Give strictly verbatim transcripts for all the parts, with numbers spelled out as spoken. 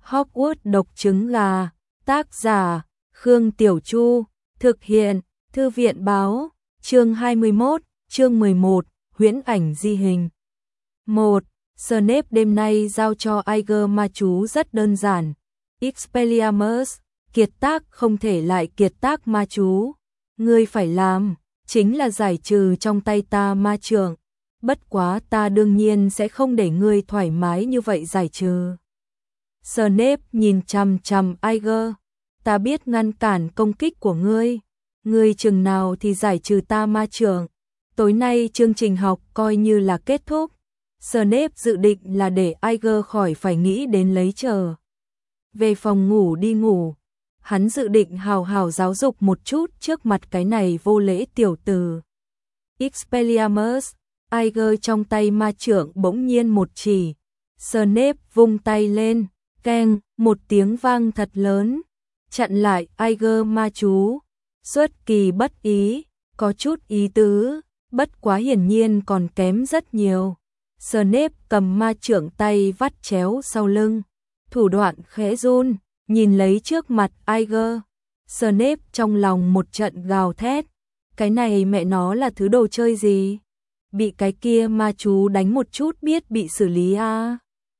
Hogwarts độc trứng gà, tác giả, Khương Tiểu Chu, thực hiện, Thư viện báo, chương hai mươi mốt, chương mười một, huyễn ảnh di hình. một. Snape đêm nay giao cho Iger ma chú rất đơn giản. Expelliarmus, kiệt tác không thể lại kiệt tác ma chú. Ngươi phải làm, chính là giải trừ trong tay ta ma trượng. Bất quá ta đương nhiên sẽ không để ngươi thoải mái như vậy giải trừ. Snape nhìn chằm chằm Iger. Ta biết ngăn cản công kích của ngươi. Ngươi chừng nào thì giải trừ ta ma trượng. Tối nay chương trình học coi như là kết thúc. Snape dự định là để Iger khỏi phải nghĩ đến lấy chờ. Về phòng ngủ đi ngủ. Hắn dự định hào hào giáo dục một chút trước mặt cái này vô lễ tiểu tử. Expelliarmus, Iger trong tay ma trượng bỗng nhiên một chỉ. Snape vung tay lên, keng, một tiếng vang thật lớn, chặn lại Iger ma chú. Xuất kỳ bất ý, có chút ý tứ, bất quá hiển nhiên còn kém rất nhiều. Snape cầm ma trượng tay vắt chéo sau lưng, thủ đoạn khẽ run, nhìn lấy trước mặt Iger. Snape trong lòng một trận gào thét, cái này mẹ nó là thứ đồ chơi gì? Bị cái kia ma chú đánh một chút biết bị xử lý a. À?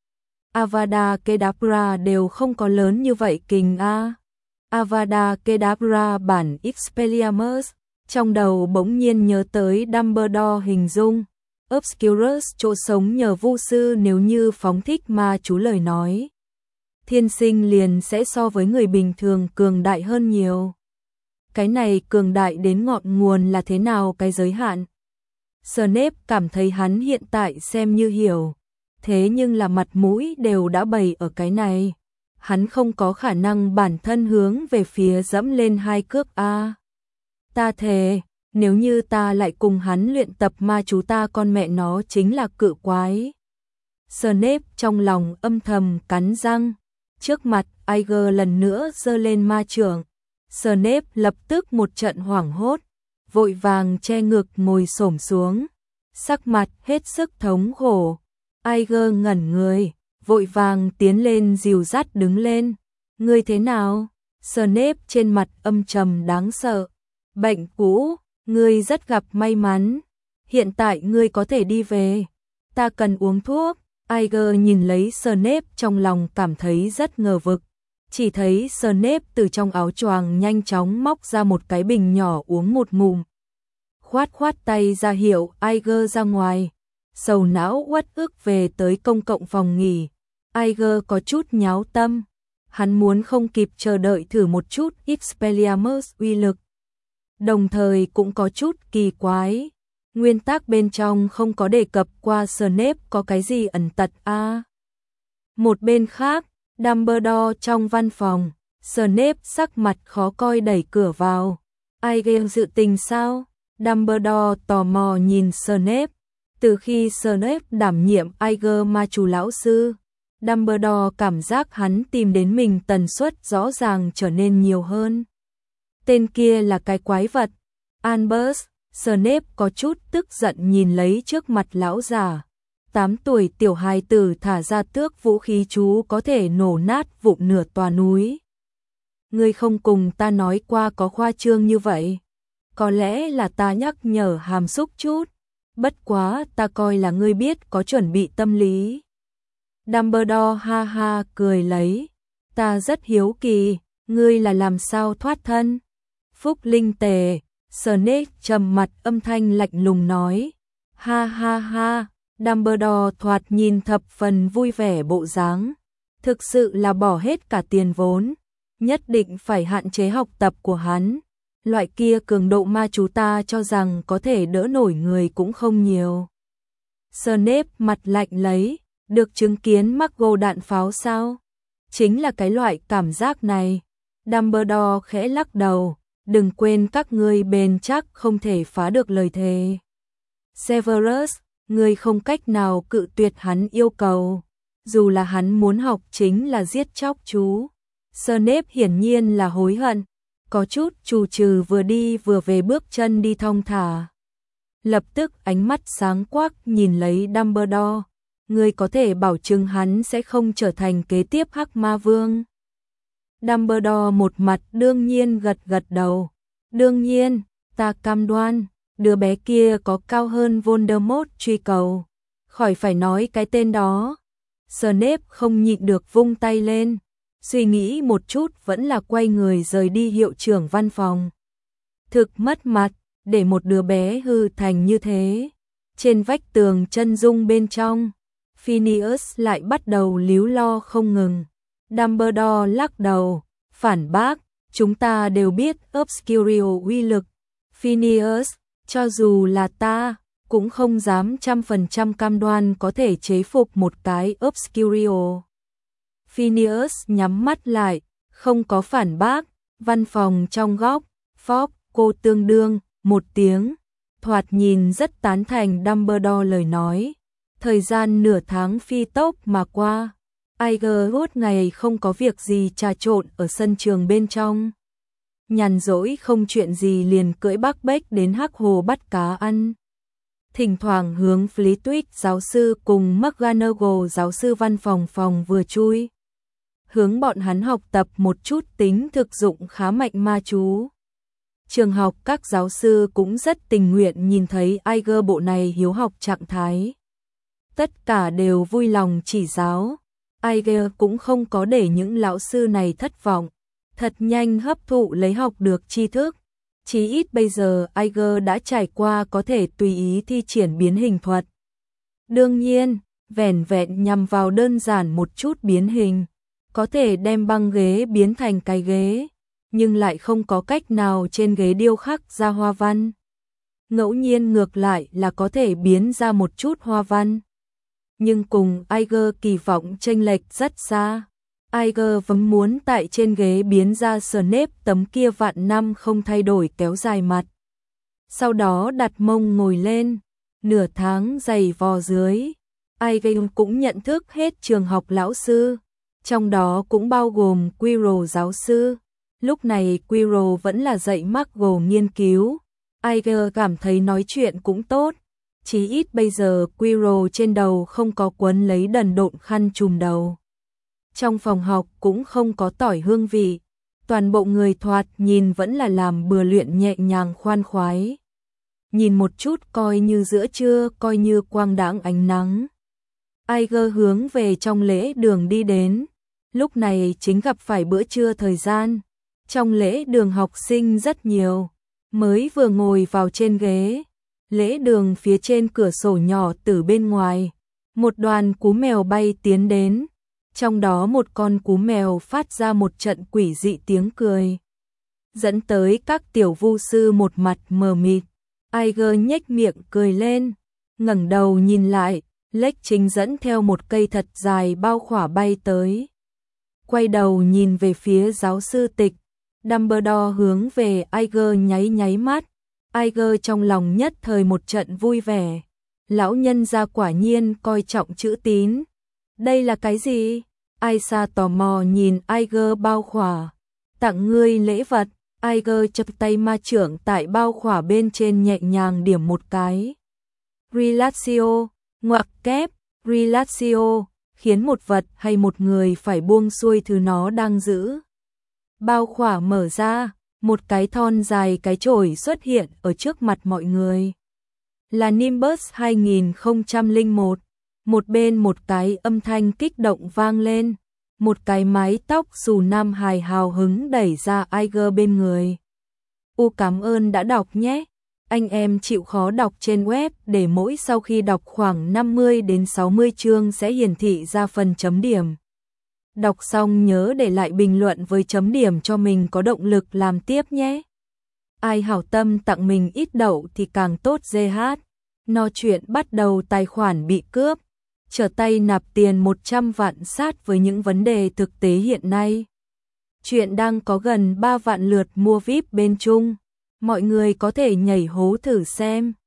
Avada Kedavra đều không có lớn như vậy kình a. À? Avada Kedavra bản Expelliarmus, trong đầu bỗng nhiên nhớ tới Dumbledore hình dung. Obscurus chỗ sống nhờ vu sư nếu như phóng thích ma chú lời nói. Thiên sinh liền sẽ so với người bình thường cường đại hơn nhiều. Cái này cường đại đến ngọn nguồn là thế nào cái giới hạn? Snape cảm thấy hắn hiện tại xem như hiểu. Thế nhưng là mặt mũi đều đã bày ở cái này. Hắn không có khả năng bản thân hướng về phía dẫm lên hai cước a. Ta thề, nếu như ta lại cùng hắn luyện tập ma chú ta con mẹ nó chính là cự quái. Snape trong lòng âm thầm cắn răng. Trước mặt Iger lần nữa giơ lên ma trượng. Snape lập tức một trận hoảng hốt, vội vàng che ngực ngồi xổm xuống, sắc mặt hết sức thống khổ. Iger ngẩn người, vội vàng tiến lên dìu dắt đứng lên. Ngươi thế nào? Snape trên mặt âm trầm đáng sợ. Bệnh cũ, ngươi rất gặp may mắn. Hiện tại ngươi có thể đi về. Ta cần uống thuốc. Iger nhìn lấy Snape trong lòng cảm thấy rất ngờ vực. Chỉ thấy Snape từ trong áo choàng nhanh chóng móc ra một cái bình nhỏ uống một ngụm. Khoát khoát tay ra hiệu Iger ra ngoài. Sầu não uất ức về tới công cộng phòng nghỉ. Iger có chút nháo tâm. Hắn muốn không kịp chờ đợi thử một chút Expelliarmus uy lực. Đồng thời cũng có chút kỳ quái. Nguyên tắc bên trong không có đề cập qua Snape có cái gì ẩn tật a. À? Một bên khác, Dumbledore trong văn phòng, Snape sắc mặt khó coi đẩy cửa vào. Iger dự tình sao? Dumbledore tò mò nhìn Snape. Từ khi Snape đảm nhiệm Iger ma chú lão sư, Dumbledore cảm giác hắn tìm đến mình tần suất rõ ràng trở nên nhiều hơn. Tên kia là cái quái vật. Albus, Snape có chút tức giận nhìn lấy trước mặt lão già. Tám tuổi tiểu hài tử thả ra tước vũ khí chú có thể nổ nát vụn nửa tòa núi. Ngươi không cùng ta nói qua có khoa trương như vậy. Có lẽ là ta nhắc nhở hàm xúc chút. Bất quá ta coi là ngươi biết có chuẩn bị tâm lý. Dumbledore ha ha cười lấy. Ta rất hiếu kỳ, ngươi là làm sao thoát thân? Phúc linh tề. Snape trầm mặt âm thanh lạnh lùng nói. Ha ha ha. Dumbledore thoạt nhìn thập phần vui vẻ bộ dáng. Thực sự là bỏ hết cả tiền vốn. Nhất định phải hạn chế học tập của hắn. Loại kia cường độ ma chú ta cho rằng có thể đỡ nổi người cũng không nhiều. Snape mặt lạnh lấy. Được chứng kiến Muggle đạn pháo sao? Chính là cái loại cảm giác này. Dumbledore khẽ lắc đầu. Đừng quên các ngươi bền chắc không thể phá được lời thề. Severus, ngươi không cách nào cự tuyệt hắn yêu cầu. Dù là hắn muốn học chính là giết chóc chú. Snape hiển nhiên là hối hận. Có chút trù trừ vừa đi vừa về bước chân đi thong thả. Lập tức ánh mắt sáng quắc nhìn lấy Dumbledore. Ngươi có thể bảo chứng hắn sẽ không trở thành kế tiếp Hắc Ma Vương. Dumbledore một mặt đương nhiên gật gật đầu. Đương nhiên, ta cam đoan, đứa bé kia có cao hơn Voldemort truy cầu. Khỏi phải nói cái tên đó. Snape không nhịn được vung tay lên. Suy nghĩ một chút vẫn là quay người rời đi hiệu trưởng văn phòng. Thực mất mặt, để một đứa bé hư thành như thế. Trên vách tường chân dung bên trong, Phineas lại bắt đầu líu lo không ngừng. Dumbledore lắc đầu, phản bác, chúng ta đều biết Obscurio uy lực. Phineas, cho dù là ta, cũng không dám trăm phần trăm cam đoan có thể chế phục một cái Obscurio. Phineas nhắm mắt lại, không có phản bác, văn phòng trong góc, Fox, cô tương đương, một tiếng, thoạt nhìn rất tán thành Dumbledore lời nói. Thời gian nửa tháng phi tốc mà qua, Iger hốt ngày không có việc gì trà trộn ở sân trường bên trong. Nhàn rỗi không chuyện gì liền cưỡi Bắc Bách đến Hắc Hồ bắt cá ăn. Thỉnh thoảng hướng Flitwick giáo sư cùng McGonagall giáo sư văn phòng phòng vừa chui. Hướng bọn hắn học tập một chút tính thực dụng khá mạnh ma chú. Trường học các giáo sư cũng rất tình nguyện nhìn thấy Iger bộ này hiếu học trạng thái. Tất cả đều vui lòng chỉ giáo. Iger cũng không có để những lão sư này thất vọng. Thật nhanh hấp thụ lấy học được tri thức. Chí ít bây giờ Iger đã trải qua có thể tùy ý thi triển biến hình thuật. Đương nhiên, vẻn vẹn nhằm vào đơn giản một chút biến hình. Có thể đem băng ghế biến thành cái ghế, nhưng lại không có cách nào trên ghế điêu khắc ra hoa văn. Ngẫu nhiên ngược lại là có thể biến ra một chút hoa văn. Nhưng cùng Iger kỳ vọng chênh lệch rất xa. Iger vẫn muốn tại trên ghế biến ra Snape tấm kia vạn năm không thay đổi kéo dài mặt. Sau đó đặt mông ngồi lên, nửa tháng giày vò dưới. Iger cũng nhận thức hết trường học lão sư, trong đó cũng bao gồm Quirrell giáo sư. Lúc này Quirrell vẫn là dạy McGonagall nghiên cứu. Iger cảm thấy nói chuyện cũng tốt. Chí ít bây giờ Quirrell trên đầu không có quấn lấy đần độn khăn trùm đầu. Trong phòng học cũng không có tỏi hương vị. Toàn bộ người thoạt nhìn vẫn là làm bừa luyện nhẹ nhàng khoan khoái. Nhìn một chút coi như giữa trưa, coi như quang đãng ánh nắng. Iger hướng về trong lễ đường đi đến. Lúc này chính gặp phải bữa trưa thời gian. Trong lễ đường học sinh rất nhiều. Mới vừa ngồi vào trên ghế. Lễ đường phía trên cửa sổ nhỏ từ bên ngoài. Một đoàn cú mèo bay tiến đến. Trong đó một con cú mèo phát ra một trận quỷ dị tiếng cười. Dẫn tới các tiểu vu sư một mặt mờ mịt. Iger nhếch miệng cười lên. Ngẩng đầu nhìn lại. Lếch Chính dẫn theo một cây thật dài bao khỏa bay tới. Quay đầu nhìn về phía giáo sư Tịch. Dumbledore hướng về Iger nháy nháy mắt. Iger trong lòng nhất thời một trận vui vẻ. Lão nhân gia quả nhiên coi trọng chữ tín. Đây là cái gì? Aisha tò mò nhìn Iger bao khỏa. Tặng ngươi lễ vật. Iger chập tay ma trưởng tại bao khỏa bên trên nhẹ nhàng điểm một cái. Relatio, ngoặc kép, relatio, khiến một vật hay một người phải buông xuôi thứ nó đang giữ. Bao khỏa mở ra, một cái thon dài cái chổi xuất hiện ở trước mặt mọi người. Là Nimbus hai không không một. Một bên một cái âm thanh kích động vang lên. Một cái mái tóc xù nam hài hào hứng đẩy ra Iger bên người. U cảm ơn đã đọc nhé. Anh em chịu khó đọc trên web để mỗi sau khi đọc khoảng năm mươi đến sáu mươi chương sẽ hiển thị ra phần chấm điểm. Đọc xong nhớ để lại bình luận với chấm điểm cho mình có động lực làm tiếp nhé. Ai hảo tâm tặng mình ít đậu thì càng tốt giê hát. No chuyện bắt đầu tài khoản bị cướp. Trở tay nạp tiền một trăm vạn sát với những vấn đề thực tế hiện nay. Chuyện đang có gần ba vạn lượt mua víp bên Trung. Mọi người có thể nhảy hố thử xem.